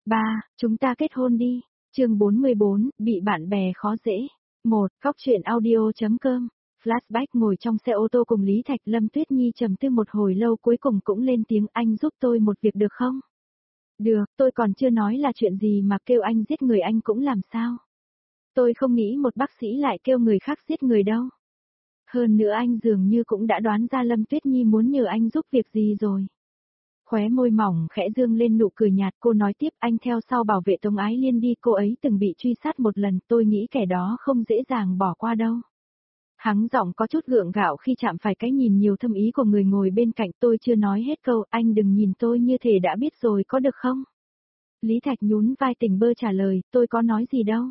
Ba, chúng ta kết hôn đi. Chương 44, bị bạn bè khó dễ. 1. Góc truyện audio.com. Flashback ngồi trong xe ô tô cùng Lý Thạch, Lâm Tuyết Nhi trầm tư một hồi lâu cuối cùng cũng lên tiếng, anh giúp tôi một việc được không? Được, tôi còn chưa nói là chuyện gì mà kêu anh giết người anh cũng làm sao? Tôi không nghĩ một bác sĩ lại kêu người khác giết người đâu. Hơn nữa anh dường như cũng đã đoán ra Lâm Tuyết Nhi muốn nhờ anh giúp việc gì rồi. Khóe môi mỏng khẽ dương lên nụ cười nhạt, cô nói tiếp, anh theo sau bảo vệ Tống Ái Liên đi, cô ấy từng bị truy sát một lần, tôi nghĩ kẻ đó không dễ dàng bỏ qua đâu. Hắn giọng có chút gượng gạo khi chạm phải cái nhìn nhiều thâm ý của người ngồi bên cạnh, tôi chưa nói hết câu, anh đừng nhìn tôi như thể đã biết rồi có được không? Lý Thạch nhún vai tỉnh bơ trả lời, tôi có nói gì đâu.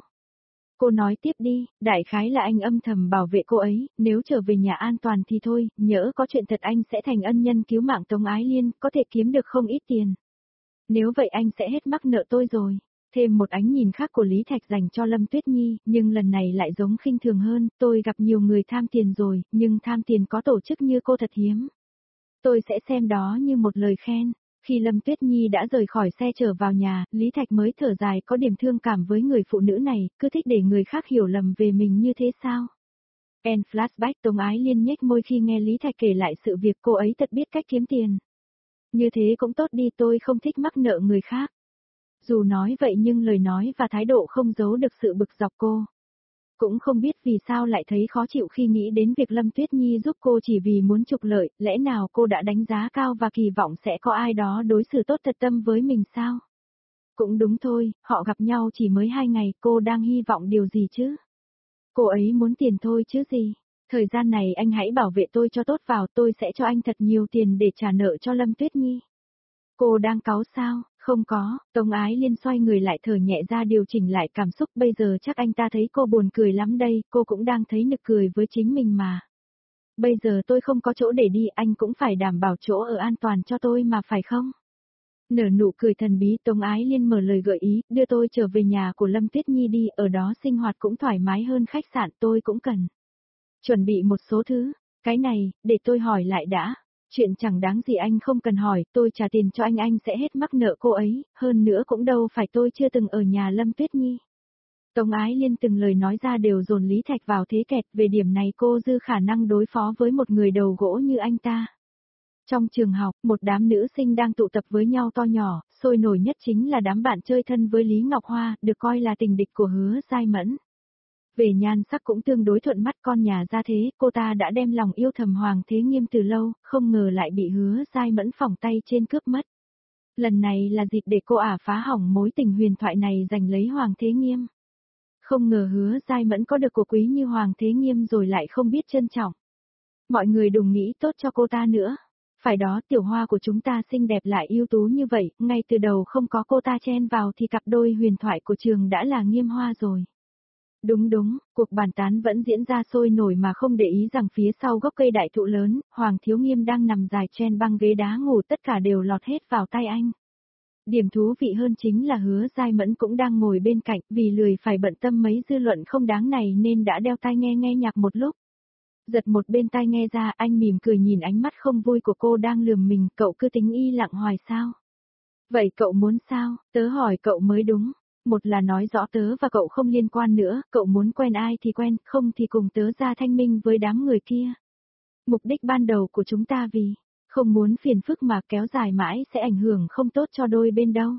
Cô nói tiếp đi, đại khái là anh âm thầm bảo vệ cô ấy, nếu trở về nhà an toàn thì thôi, nhỡ có chuyện thật anh sẽ thành ân nhân cứu mạng Tống Ái Liên, có thể kiếm được không ít tiền. Nếu vậy anh sẽ hết mắc nợ tôi rồi. Thêm một ánh nhìn khác của Lý Thạch dành cho Lâm Tuyết Nhi, nhưng lần này lại giống khinh thường hơn, tôi gặp nhiều người tham tiền rồi, nhưng tham tiền có tổ chức như cô thật hiếm. Tôi sẽ xem đó như một lời khen. Khi Lâm Tuyết Nhi đã rời khỏi xe trở vào nhà, Lý Thạch mới thở dài, có điểm thương cảm với người phụ nữ này, cứ thích để người khác hiểu lầm về mình như thế sao? En flashback, Tống Ái Liên nhếch môi khi nghe Lý Thạch kể lại sự việc, cô ấy thật biết cách kiếm tiền. Như thế cũng tốt đi, tôi không thích mắc nợ người khác. Dù nói vậy nhưng lời nói và thái độ không giấu được sự bực dọc cô. Cũng không biết vì sao lại thấy khó chịu khi nghĩ đến việc Lâm Tuyết Nhi giúp cô chỉ vì muốn trục lợi, lẽ nào cô đã đánh giá cao và kỳ vọng sẽ có ai đó đối xử tốt thật tâm với mình sao? Cũng đúng thôi, họ gặp nhau chỉ mới 2 ngày, cô đang hy vọng điều gì chứ? Cô ấy muốn tiền thôi chứ gì? Thời gian này anh hãy bảo vệ tôi cho tốt vào, tôi sẽ cho anh thật nhiều tiền để trả nợ cho Lâm Tuyết Nhi. Cô đang cáu sao? Không có, Tống Ái Liên xoay người lại thở nhẹ ra điều chỉnh lại cảm xúc, bây giờ chắc anh ta thấy cô buồn cười lắm đây, cô cũng đang thấy nực cười với chính mình mà. Bây giờ tôi không có chỗ để đi, anh cũng phải đảm bảo chỗ ở an toàn cho tôi mà phải không? Nở nụ cười thần bí, Tống Ái Liên mở lời gợi ý, đưa tôi trở về nhà của Lâm Tuyết Nhi đi, ở đó sinh hoạt cũng thoải mái hơn khách sạn, tôi cũng cần chuẩn bị một số thứ. Cái này, để tôi hỏi lại đã. Chuyện chẳng đáng gì anh không cần hỏi, tôi trả tiền cho anh sẽ hết mắc nợ cô ấy, hơn nữa cũng đâu phải tôi chưa từng ở nhà Lâm Tuyết Nhi. Tống Ái Liên từng lời nói ra đều dồn Lý Thạch vào thế kẹt, về điểm này cô dư khả năng đối phó với một người đầu gỗ như anh ta. Trong trường học, một đám nữ sinh đang tụ tập với nhau to nhỏ, sôi nổi nhất chính là đám bạn chơi thân với Lý Ngọc Hoa, được coi là tình địch của Hứa Giai Mẫn. Về nhan sắc cũng tương đối thuận mắt con nhà gia thế, cô ta đã đem lòng yêu thầm Hoàng Thế Nghiêm từ lâu, không ngờ lại bị Hứa Giai Mẫn phỏng tay trên cướp mất. Lần này là dịp để cô ả phá hỏng mối tình huyền thoại này giành lấy Hoàng Thế Nghiêm. Không ngờ Hứa Giai Mẫn có được của quý như Hoàng Thế Nghiêm rồi lại không biết trân trọng. Mọi người đừng nghĩ tốt cho cô ta nữa. Phải đó, tiểu hoa của chúng ta xinh đẹp lại ưu tú như vậy, ngay từ đầu không có cô ta chen vào thì cặp đôi huyền thoại của trường đã là Nghiêm Hoa rồi. Đúng, cuộc bàn tán vẫn diễn ra sôi nổi mà không để ý rằng phía sau gốc cây đại thụ lớn, Hoàng Thiếu Nghiêm đang nằm dài trên băng ghế đá ngủ, tất cả đều lọt hết vào tay anh. Điểm thú vị hơn chính là Hứa Giai Mẫn cũng đang ngồi bên cạnh, vì lười phải bận tâm mấy dư luận không đáng này nên đã đeo tai nghe nhạc một lúc. Giật một bên tai nghe ra, anh mỉm cười nhìn ánh mắt không vui của cô đang lườm mình, cậu cứ tính y lặng hoài sao? Vậy cậu muốn sao? Tớ hỏi cậu mới đúng. Một là nói rõ tớ và cậu không liên quan nữa, cậu muốn quen ai thì quen, không thì cùng tớ ra thanh minh với đám người kia. Mục đích ban đầu của chúng ta vì không muốn phiền phức mà kéo dài mãi sẽ ảnh hưởng không tốt cho đôi bên đâu.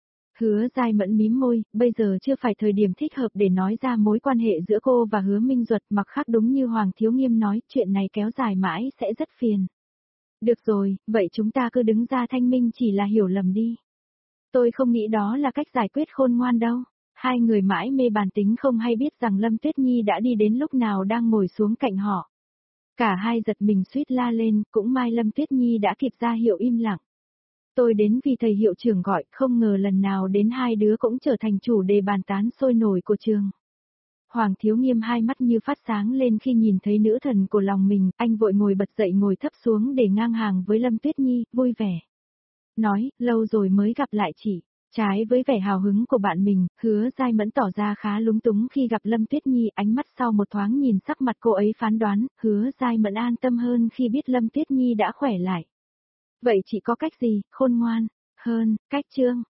Hứa Giai Mẫn mím môi, bây giờ chưa phải thời điểm thích hợp để nói ra mối quan hệ giữa cô và Hứa Minh Duật, mặc khác đúng như Hoàng Thiếu Nghiêm nói, chuyện này kéo dài mãi sẽ rất phiền. Được rồi, vậy chúng ta cứ đứng ra thanh minh, chỉ là hiểu lầm đi. Tôi không nghĩ đó là cách giải quyết khôn ngoan đâu. Hai người mãi mê bàn tính không hay biết rằng Lâm Tuyết Nhi đã đi đến lúc nào đang ngồi xuống cạnh họ. Cả hai giật mình suýt la lên, cũng may Lâm Tuyết Nhi đã kịp ra hiệu im lặng. Tôi đến vì thầy hiệu trưởng gọi, không ngờ lần nào đến hai đứa cũng trở thành chủ đề bàn tán sôi nổi của trường. Hoàng Thiếu Nghiêm hai mắt như phát sáng lên khi nhìn thấy nữ thần của lòng mình, anh vội ngồi bật dậy ngồi thấp xuống để ngang hàng với Lâm Tuyết Nhi, vui vẻ. Nói, lâu rồi mới gặp lại chị. Trái với vẻ hào hứng của bạn mình, Hứa Giai Mẫn tỏ ra khá lúng túng khi gặp Lâm Tuyết Nhi, ánh mắt sau một thoáng nhìn sắc mặt cô ấy phán đoán, Hứa Giai Mẫn an tâm hơn khi biết Lâm Tuyết Nhi đã khỏe lại. Vậy chị có cách gì, khôn ngoan, hơn, cách chương.